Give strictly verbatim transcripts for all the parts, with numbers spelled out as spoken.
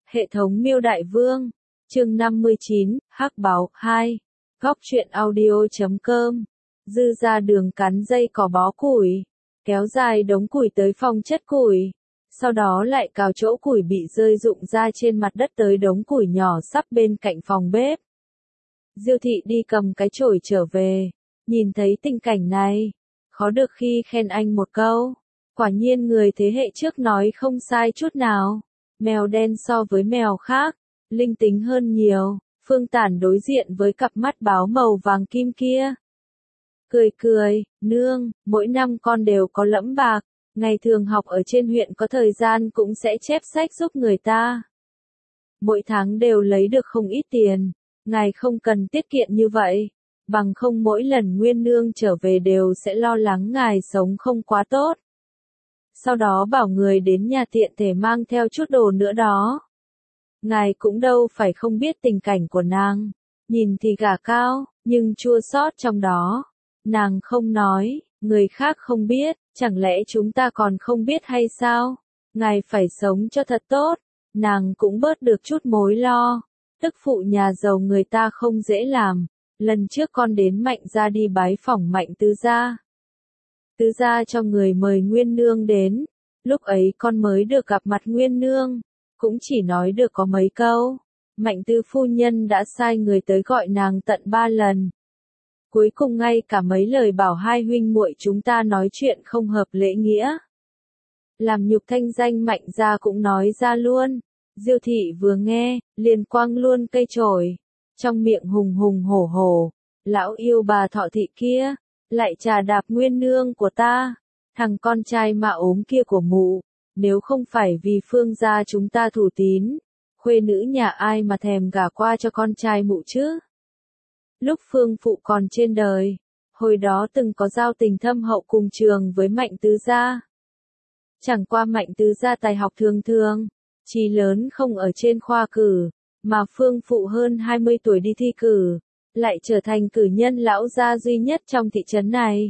Hệ thống Miêu Đại Vương, chương năm mươi chín, Hắc Báo, hai. Góc truyện audio chấm com. Dư ra đường cắn dây cỏ bó củi, kéo dài đống củi tới phòng chất củi. Sau đó lại cào chỗ củi bị rơi rụng ra trên mặt đất tới đống củi nhỏ sắp bên cạnh phòng bếp. Diêu thị đi cầm cái chổi trở về, nhìn thấy tình cảnh này, khó được khi khen anh một câu. Quả nhiên người thế hệ trước nói không sai chút nào. Mèo đen so với mèo khác, linh tính hơn nhiều. Phương Tản đối diện với cặp mắt báo màu vàng kim kia. Cười cười, nương, mỗi năm con đều có lẫm bạc, ngày thường học ở trên huyện có thời gian cũng sẽ chép sách giúp người ta. Mỗi tháng đều lấy được không ít tiền, ngài không cần tiết kiệm như vậy, bằng không mỗi lần Nguyên nương trở về đều sẽ lo lắng ngài sống không quá tốt. Sau đó bảo người đến nhà tiện thể mang theo chút đồ nữa đó. Ngài cũng đâu phải không biết tình cảnh của nàng, nhìn thì gả cao, nhưng chua xót trong đó. Nàng không nói, người khác không biết, chẳng lẽ chúng ta còn không biết hay sao? Ngài phải sống cho thật tốt, nàng cũng bớt được chút mối lo. Tức phụ nhà giàu người ta không dễ làm, lần trước con đến Mạnh gia đi bái phỏng Mạnh tứ gia. Tứ gia cho người mời Nguyên nương đến, lúc ấy con mới được gặp mặt Nguyên nương, cũng chỉ nói được có mấy câu. Mạnh tứ phu nhân đã sai người tới gọi nàng tận ba lần. Cuối cùng ngay cả mấy lời bảo hai huynh muội chúng ta nói chuyện không hợp lễ nghĩa, làm nhục thanh danh Mạnh gia cũng nói ra luôn. Diêu thị vừa nghe, liền quăng luôn cây chổi, trong miệng hùng hùng hổ hổ, lão yêu bà Thọ thị kia, lại trà đạp Nguyên nương của ta, thằng con trai mà ốm kia của mụ, nếu không phải vì Phương gia chúng ta thủ tín, khuê nữ nhà ai mà thèm gả qua cho con trai mụ chứ. Lúc Phương phụ còn trên đời, hồi đó từng có giao tình thâm hậu cùng trường với Mạnh tứ gia. Chẳng qua Mạnh tứ gia tài học thường thường, chí lớn không ở trên khoa cử, mà Phương phụ hơn hai mươi tuổi đi thi cử, lại trở thành cử nhân lão gia duy nhất trong thị trấn này.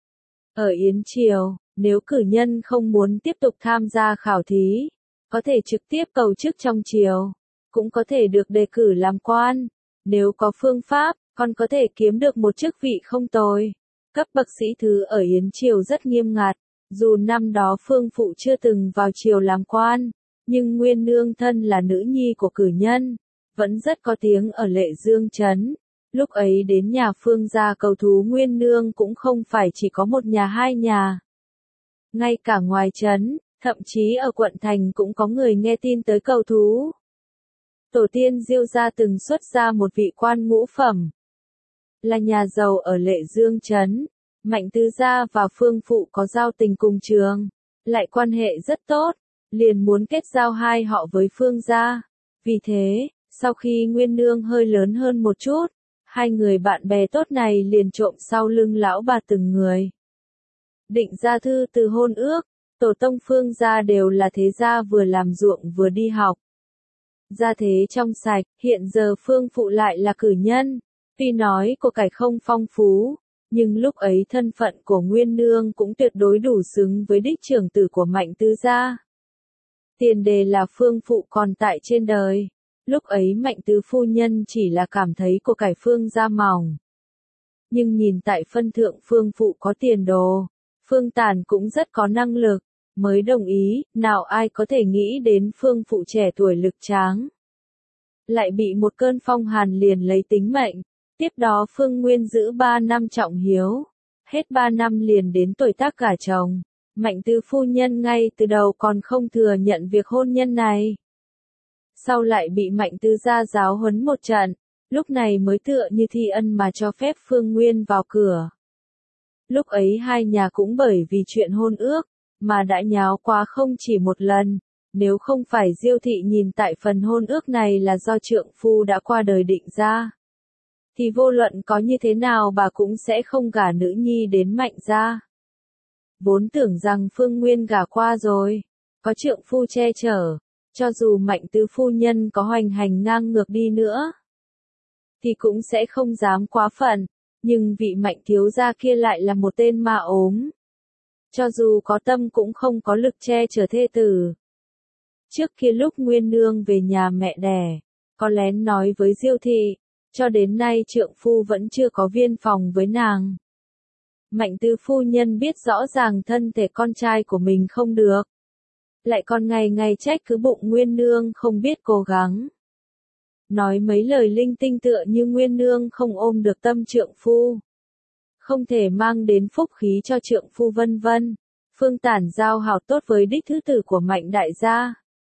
Ở Yến Triều, nếu cử nhân không muốn tiếp tục tham gia khảo thí, có thể trực tiếp cầu chức trong triều, cũng có thể được đề cử làm quan. Nếu có phương pháp, còn có thể kiếm được một chức vị không tồi. Cấp bậc sĩ thứ ở Yến Triều rất nghiêm ngặt, dù năm đó Phương phụ chưa từng vào triều làm quan, nhưng Nguyên nương thân là nữ nhi của cử nhân, vẫn rất có tiếng ở Lệ Dương trấn. Lúc ấy đến nhà Phương gia cầu thú Nguyên nương cũng không phải chỉ có một nhà hai nhà. Ngay cả ngoài trấn, thậm chí ở quận thành cũng có người nghe tin tới cầu thú. Tổ tiên Diêu gia từng xuất ra một vị quan ngũ phẩm, là nhà giàu ở Lệ Dương trấn. Mạnh tứ gia và Phương phụ có giao tình cùng trường, lại quan hệ rất tốt, liền muốn kết giao hai họ với Phương gia. Vì thế, sau khi Nguyên nương hơi lớn hơn một chút, hai người bạn bè tốt này liền trộm sau lưng lão bà từng người. Định ra thư từ hôn ước, tổ tông Phương gia đều là thế gia vừa làm ruộng vừa đi học. Gia thế trong sạch, hiện giờ Phương phụ lại là cử nhân, tuy nói của cải không phong phú, nhưng lúc ấy thân phận của Nguyên nương cũng tuyệt đối đủ xứng với đích trưởng tử của Mạnh tứ gia. Tiền đề là Phương phụ còn tại trên đời. Lúc ấy Mạnh tứ phu nhân chỉ là cảm thấy của cải Phương gia mỏng. Nhưng nhìn tại phân thượng Phương phụ có tiền đồ, Phương Tản cũng rất có năng lực, mới đồng ý. Nào ai có thể nghĩ đến Phương phụ trẻ tuổi lực tráng, lại bị một cơn phong hàn liền lấy tính mệnh. Tiếp đó Phương Nguyên giữ ba năm trọng hiếu, hết ba năm liền đến tuổi tác gả chồng. Mạnh tứ phu nhân ngay từ đầu còn không thừa nhận việc hôn nhân này. Sau lại bị Mạnh tứ gia giáo huấn một trận, lúc này mới tựa như thi ân mà cho phép Phương Nguyên vào cửa. Lúc ấy hai nhà cũng bởi vì chuyện hôn ước, mà đã nháo quá không chỉ một lần. Nếu không phải Diêu thị nhìn tại phần hôn ước này là do trượng phu đã qua đời định ra, thì vô luận có như thế nào bà cũng sẽ không gả nữ nhi đến Mạnh gia. Vốn tưởng rằng Phương Nguyên gả qua rồi, có trượng phu che chở, cho dù Mạnh tứ phu nhân có hoành hành ngang ngược đi nữa, thì cũng sẽ không dám quá phận, nhưng vị Mạnh thiếu gia kia lại là một tên ma ốm. Cho dù có tâm cũng không có lực che chở thê tử. Trước kia lúc Nguyên Nương về nhà mẹ đẻ, có lén nói với Diêu thị, cho đến nay trượng phu vẫn chưa có viên phòng với nàng. Mạnh tứ phu nhân biết rõ ràng thân thể con trai của mình không được. Lại còn ngày ngày trách cứ bụng Nguyên Nương không biết cố gắng. Nói mấy lời linh tinh tựa như Nguyên Nương không ôm được tâm trượng phu. Không thể mang đến phúc khí cho trượng phu vân vân. Phương Tản giao hảo tốt với đích thứ tử của Mạnh đại gia.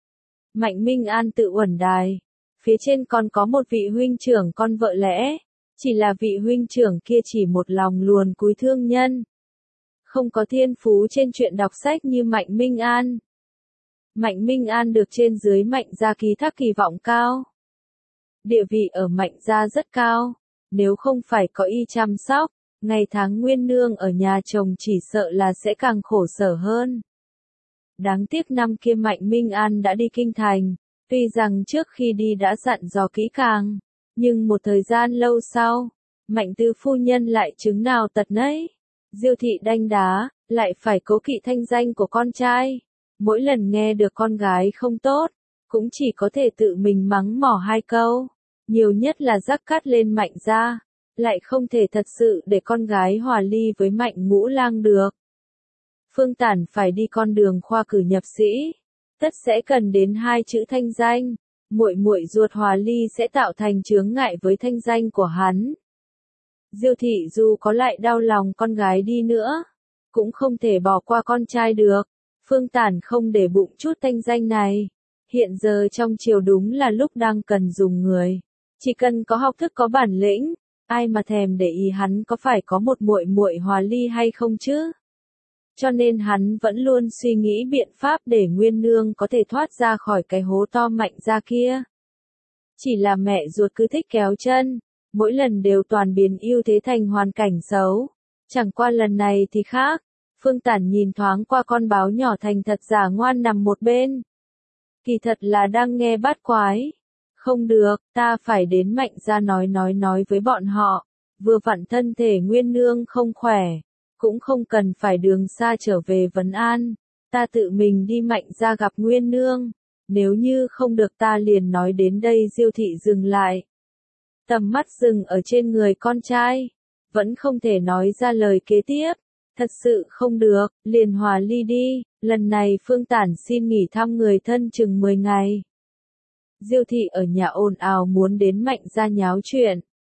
Mạnh Minh An tự uẩn đài. Phía trên còn có một vị huynh trưởng con vợ lẽ. Chỉ là vị huynh trưởng kia chỉ một lòng luồn cúi thương nhân. Không có thiên phú trên chuyện đọc sách như Mạnh Minh An. Mạnh Minh An được trên dưới Mạnh gia ký thác kỳ vọng cao. Địa vị ở Mạnh gia rất cao. Nếu không phải có y chăm sóc, ngày tháng Nguyên Nương ở nhà chồng chỉ sợ là sẽ càng khổ sở hơn. Đáng tiếc năm kia Mạnh Minh An đã đi kinh thành, tuy rằng trước khi đi đã dặn dò kỹ càng, nhưng một thời gian lâu sau, Mạnh tứ phu nhân lại chứng nào tật nấy. Diêu thị đanh đá, lại phải cố kỵ thanh danh của con trai. Mỗi lần nghe được con gái không tốt, cũng chỉ có thể tự mình mắng mỏ hai câu, nhiều nhất là rắc cát lên Mạnh gia, lại không thể thật sự để con gái hòa ly với Mạnh ngũ lang được. Phương Tản phải đi con đường khoa cử nhập sĩ, tất sẽ cần đến hai chữ thanh danh, muội muội ruột hòa ly sẽ tạo thành chướng ngại với thanh danh của hắn. Diêu thị dù có lại đau lòng con gái đi nữa, cũng không thể bỏ qua con trai được. Phương Tản không để bụng chút thanh danh này. Hiện giờ trong triều đúng là lúc đang cần dùng người. Chỉ cần có học thức có bản lĩnh, ai mà thèm để ý hắn có phải có một muội muội hòa ly hay không chứ? Cho nên hắn vẫn luôn suy nghĩ biện pháp để Nguyên Nương có thể thoát ra khỏi cái hố to Mạnh gia kia. Chỉ là mẹ ruột cứ thích kéo chân, mỗi lần đều toàn biến ưu thế thành hoàn cảnh xấu. Chẳng qua lần này thì khác. Phương Tản nhìn thoáng qua con báo nhỏ thành thật giả ngoan nằm một bên. Kỳ thật là đang nghe bát quái. Không được, ta phải đến Mạnh gia nói nói nói với bọn họ. Vừa vặn thân thể Nguyên Nương không khỏe, cũng không cần phải đường xa trở về vấn an. Ta tự mình đi Mạnh gia gặp Nguyên Nương. Nếu như không được ta liền nói đến đây. Diêu thị dừng lại. Tầm mắt dừng ở trên người con trai. Vẫn không thể nói ra lời kế tiếp. Thật sự không được, liền hòa ly đi, lần này Phương Tản xin nghỉ thăm người thân chừng mười ngày. Diêu thị ở nhà ồn ào muốn đến Mạnh gia nháo chuyện.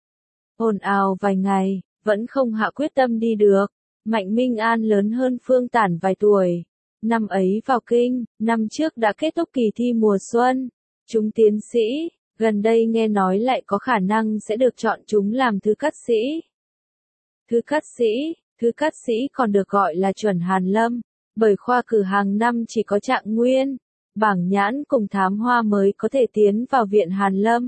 Ồn ào vài ngày, vẫn không hạ quyết tâm đi được. Mạnh Minh An lớn hơn Phương Tản vài tuổi. Năm ấy vào kinh, năm trước đã kết thúc kỳ thi mùa xuân. Chúng tiến sĩ, gần đây nghe nói lại có khả năng sẽ được chọn chúng làm thứ cát sĩ. Thứ cát sĩ. Thứ cát sĩ còn được gọi là chuẩn hàn lâm, bởi khoa cử hàng năm chỉ có trạng nguyên, bảng nhãn cùng thám hoa mới có thể tiến vào viện hàn lâm.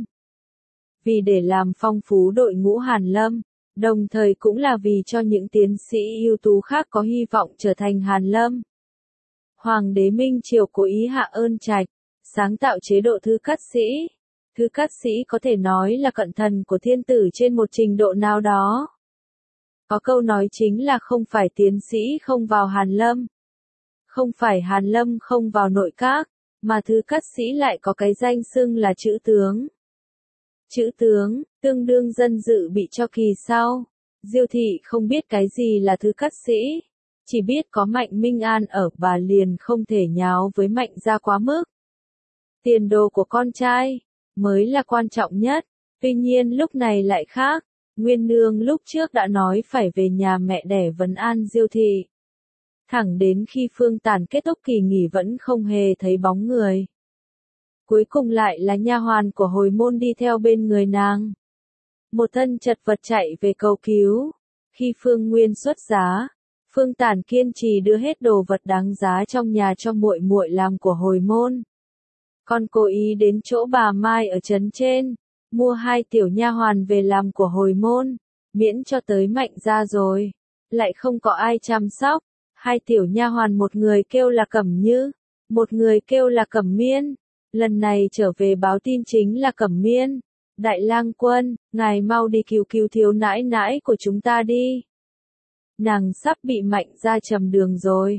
Vì để làm phong phú đội ngũ hàn lâm, đồng thời cũng là vì cho những tiến sĩ ưu tú khác có hy vọng trở thành hàn lâm. Hoàng đế Minh Triều cố ý hạ ơn trạch, sáng tạo chế độ thứ cát sĩ. Thứ cát sĩ có thể nói là cận thần của thiên tử trên một trình độ nào đó. Có câu nói chính là không phải tiến sĩ không vào hàn lâm, không phải hàn lâm không vào nội các, mà thứ cát sĩ lại có cái danh xưng là chữ tướng. Chữ tướng, tương đương dân dự bị cho kỳ sau. Diêu thị không biết cái gì là thứ cát sĩ, chỉ biết có Mạnh Minh An ở, bà liền không thể nháo với Mạnh gia quá mức. Tiền đồ của con trai mới là quan trọng nhất, tuy nhiên lúc này lại khác. Nguyên Nương lúc trước đã nói phải về nhà mẹ đẻ vấn an Diêu thị. Thẳng đến khi Phương Tản kết thúc kỳ nghỉ vẫn không hề thấy bóng người. Cuối cùng lại là nha hoàn của hồi môn đi theo bên người nàng. Một thân chật vật chạy về cầu cứu. Khi Phương Nguyên xuất giá, Phương Tản kiên trì đưa hết đồ vật đáng giá trong nhà cho muội muội làm của hồi môn. Còn cố ý đến chỗ bà Mai ở trấn trên, mua hai tiểu nha hoàn về làm của hồi môn, miễn cho tới Mạnh gia rồi, lại không có ai chăm sóc. Hai tiểu nha hoàn một người kêu là Cẩm Như, một người kêu là Cẩm Miên. Lần này trở về báo tin chính là Cẩm Miên. Đại lang quân, ngài mau đi cứu cứu thiếu nãi nãi của chúng ta đi. Nàng sắp bị Mạnh gia trầm đường rồi.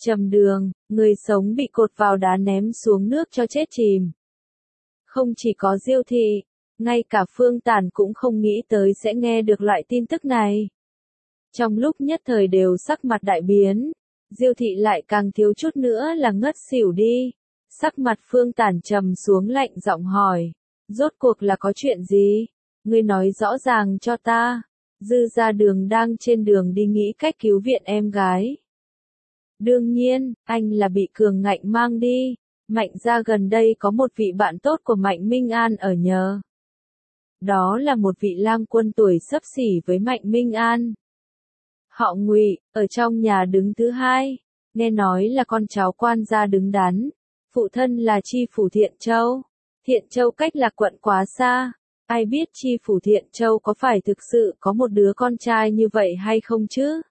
Trầm đường, người sống bị cột vào đá ném xuống nước cho chết chìm. Không chỉ có Diêu thị, ngay cả Phương Tản cũng không nghĩ tới sẽ nghe được loại tin tức này. Trong lúc nhất thời đều sắc mặt đại biến, Diêu thị lại càng thiếu chút nữa là ngất xỉu đi. Sắc mặt Phương Tản trầm xuống lạnh giọng hỏi, rốt cuộc là có chuyện gì? Ngươi nói rõ ràng cho ta. Dư Gia Đường đang trên đường đi nghĩ cách cứu viện em gái. Đương nhiên, anh là bị Cường Ngạnh mang đi. Mạnh gia gần đây có một vị bạn tốt của Mạnh Minh An ở nhờ. Đó là một vị lang quân tuổi xấp xỉ với Mạnh Minh An. Họ Ngụy, ở trong nhà đứng thứ hai, nghe nói là con cháu quan gia đứng đắn. Phụ thân là tri phủ Thiện Châu. Thiện Châu cách Lạc Quận quá xa. Ai biết tri phủ Thiện Châu có phải thực sự có một đứa con trai như vậy hay không chứ?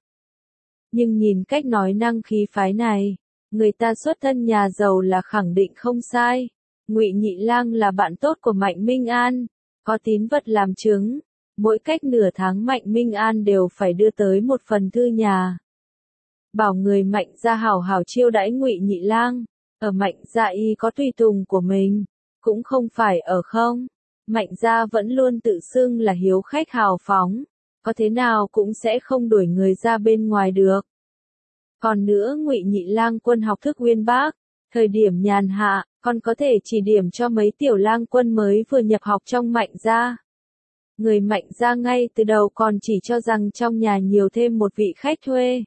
Nhưng nhìn cách nói năng khí phái này, người ta xuất thân nhà giàu là khẳng định không sai. Ngụy Nhị Lang là bạn tốt của Mạnh Minh An, có tín vật làm chứng. Mỗi cách nửa tháng Mạnh Minh An đều phải đưa tới một phần thư nhà. Bảo người Mạnh gia hảo hảo chiêu đãi Ngụy Nhị Lang. Ở Mạnh gia y có tùy tùng của mình, cũng không phải ở không. Mạnh gia vẫn luôn tự xưng là hiếu khách hào phóng, có thế nào cũng sẽ không đuổi người ra bên ngoài được. Còn nữa Ngụy Nhị Lang quân học thức uyên bác, thời điểm nhàn hạ, còn có thể chỉ điểm cho mấy tiểu lang quân mới vừa nhập học trong Mạnh gia. Người Mạnh gia ngay từ đầu còn chỉ cho rằng trong nhà nhiều thêm một vị khách thuê.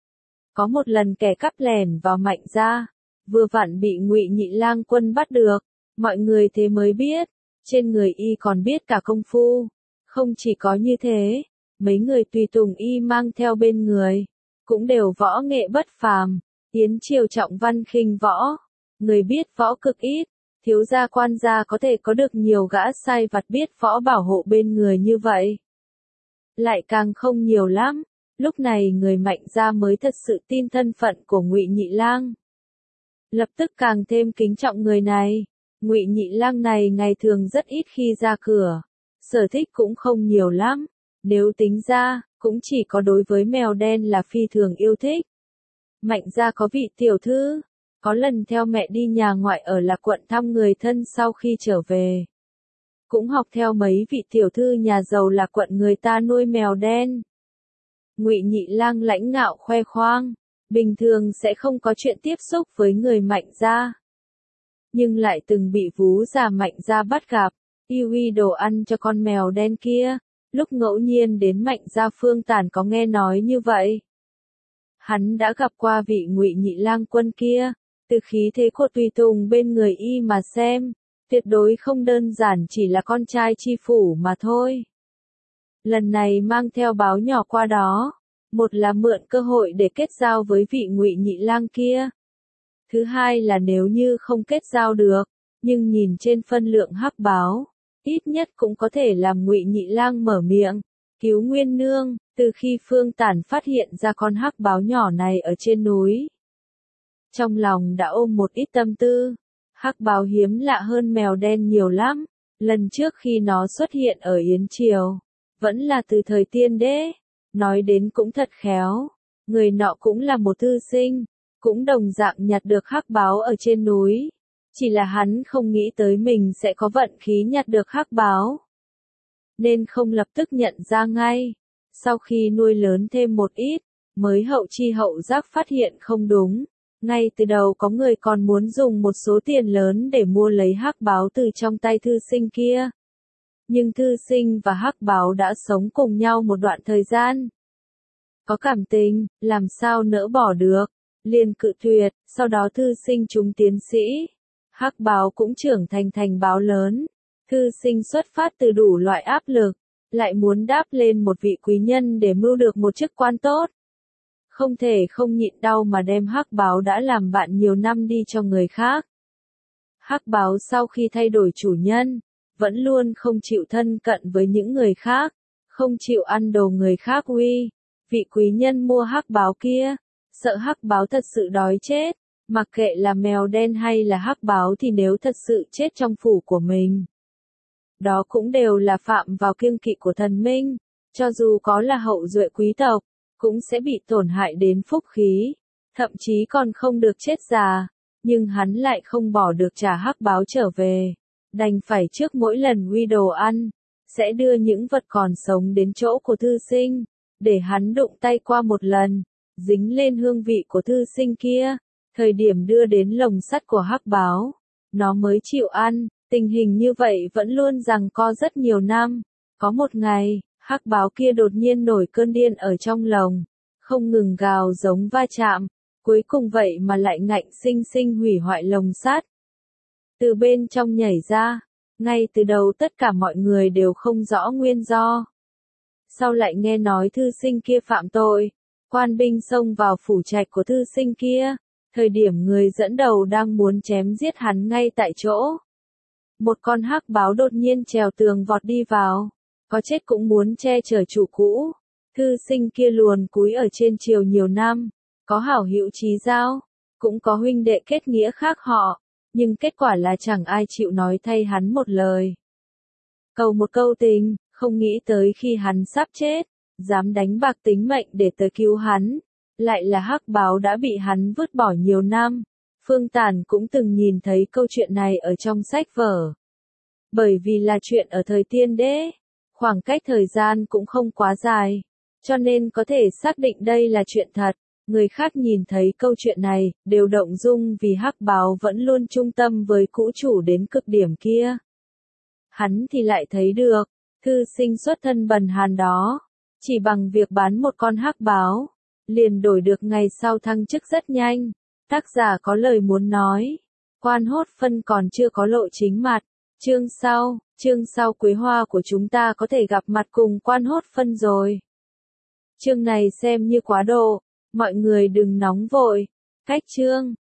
Có một lần kẻ cắp lẻn vào Mạnh gia, vừa vặn bị Ngụy Nhị Lang quân bắt được, mọi người thế mới biết, trên người y còn biết cả công phu. Không chỉ có như thế, mấy người tùy tùng y mang theo bên người, cũng đều võ nghệ bất phàm, yến triều trọng văn khinh võ, người biết võ cực ít, thiếu gia quan gia có thể có được nhiều gã sai vặt biết võ bảo hộ bên người như vậy. Lại càng không nhiều lắm, lúc này người Mạnh gia mới thật sự tin thân phận của Ngụy Nhị Lang. Lập tức càng thêm kính trọng người này. Ngụy Nhị Lang này ngày thường rất ít khi ra cửa, sở thích cũng không nhiều lắm, nếu tính ra, cũng chỉ có đối với mèo đen là phi thường yêu thích. Mạnh gia có vị tiểu thư, có lần theo mẹ đi nhà ngoại ở Lạc Quận thăm người thân sau khi trở về. Cũng học theo mấy vị tiểu thư nhà giàu Lạc Quận người ta nuôi mèo đen. Ngụy Nhị Lang lãnh ngạo khoe khoang, bình thường sẽ không có chuyện tiếp xúc với người Mạnh gia. Nhưng lại từng bị vú già Mạnh gia bắt gặp, yêu y đồ ăn cho con mèo đen kia, lúc ngẫu nhiên đến Mạnh gia Phương Tản có nghe nói như vậy. Hắn đã gặp qua vị Ngụy Nhị Lang quân kia, từ khí thế của tùy tùng bên người y mà xem, tuyệt đối không đơn giản chỉ là con trai tri phủ mà thôi. Lần này mang theo báo nhỏ qua đó, một là mượn cơ hội để kết giao với vị Ngụy Nhị Lang kia. Thứ hai là nếu như không kết giao được, nhưng nhìn trên phân lượng hắc báo, ít nhất cũng có thể làm Ngụy Nhị Lang mở miệng, cứu Nguyên Nương, từ khi Phương Tản phát hiện ra con hắc báo nhỏ này ở trên núi. Trong lòng đã ôm một ít tâm tư, hắc báo hiếm lạ hơn mèo đen nhiều lắm, lần trước khi nó xuất hiện ở Yến Triều, vẫn là từ thời Tiên Đế, nói đến cũng thật khéo, người nọ cũng là một thư sinh. Cũng đồng dạng nhặt được hắc báo ở trên núi. Chỉ là hắn không nghĩ tới mình sẽ có vận khí nhặt được hắc báo. Nên không lập tức nhận ra ngay. Sau khi nuôi lớn thêm một ít, mới hậu chi hậu giác phát hiện không đúng. Ngay từ đầu có người còn muốn dùng một số tiền lớn để mua lấy hắc báo từ trong tay thư sinh kia. Nhưng thư sinh và hắc báo đã sống cùng nhau một đoạn thời gian. Có cảm tình, làm sao nỡ bỏ được. Liền cự tuyệt, sau đó thư sinh trúng tiến sĩ. Hắc báo cũng trưởng thành thành báo lớn. Thư sinh xuất phát từ đủ loại áp lực, lại muốn đáp lên một vị quý nhân để mưu được một chức quan tốt. Không thể không nhịn đau mà đem hắc báo đã làm bạn nhiều năm đi cho người khác. Hắc báo sau khi thay đổi chủ nhân, vẫn luôn không chịu thân cận với những người khác, không chịu ăn đồ người khác uy. Vị quý nhân mua hắc báo kia, sợ hắc báo thật sự đói chết, mặc kệ là mèo đen hay là hắc báo thì nếu thật sự chết trong phủ của mình. Đó cũng đều là phạm vào kiêng kỵ của thần minh, cho dù có là hậu duệ quý tộc, cũng sẽ bị tổn hại đến phúc khí. thậm chí còn không được chết già, nhưng hắn lại không bỏ được trả hắc báo trở về, đành phải trước mỗi lần quy đồ ăn, sẽ đưa những vật còn sống đến chỗ của thư sinh, để hắn đụng tay qua một lần, dính lên hương vị của thư sinh kia, thời điểm đưa đến lồng sắt của hắc báo, nó mới chịu ăn. Tình hình như vậy vẫn luôn giằng co rất nhiều năm. Có một ngày, hắc báo kia đột nhiên nổi cơn điên ở trong lồng, không ngừng gào giống va chạm, cuối cùng vậy mà lại ngạnh sinh sinh hủy hoại lồng sắt. Từ bên trong nhảy ra, ngay từ đầu tất cả mọi người đều không rõ nguyên do. Sau lại nghe nói thư sinh kia phạm tội, quan binh xông vào phủ trạch của thư sinh kia, thời điểm người dẫn đầu đang muốn chém giết hắn ngay tại chỗ. Một con hắc báo đột nhiên trèo tường vọt đi vào, có chết cũng muốn che chở chủ cũ. Thư sinh kia luồn cúi ở trên triều nhiều năm, có hảo hữu chí giao, cũng có huynh đệ kết nghĩa khác họ, nhưng kết quả là chẳng ai chịu nói thay hắn một lời. Cầu một câu tình, không nghĩ tới khi hắn sắp chết, dám đánh bạc tính mệnh để tới cứu hắn, lại là hắc báo đã bị hắn vứt bỏ nhiều năm. Phương Tản cũng từng nhìn thấy câu chuyện này ở trong sách vở. Bởi vì là chuyện ở thời tiên đế, khoảng cách thời gian cũng không quá dài, cho nên có thể xác định đây là chuyện thật. Người khác nhìn thấy câu chuyện này, đều động dung vì hắc báo vẫn luôn trung tâm với cũ chủ đến cực điểm kia. Hắn thì lại thấy được, thư sinh xuất thân bần hàn đó, chỉ bằng việc bán một con hắc báo, liền đổi được ngày sau thăng chức rất nhanh. Tác giả có lời muốn nói. Quan Hốt Phân còn chưa có lộ chính mặt. Chương sau, chương sau Quế Hoa của chúng ta có thể gặp mặt cùng Quan Hốt Phân rồi. Chương này xem như quá độ, mọi người đừng nóng vội. Cách chương.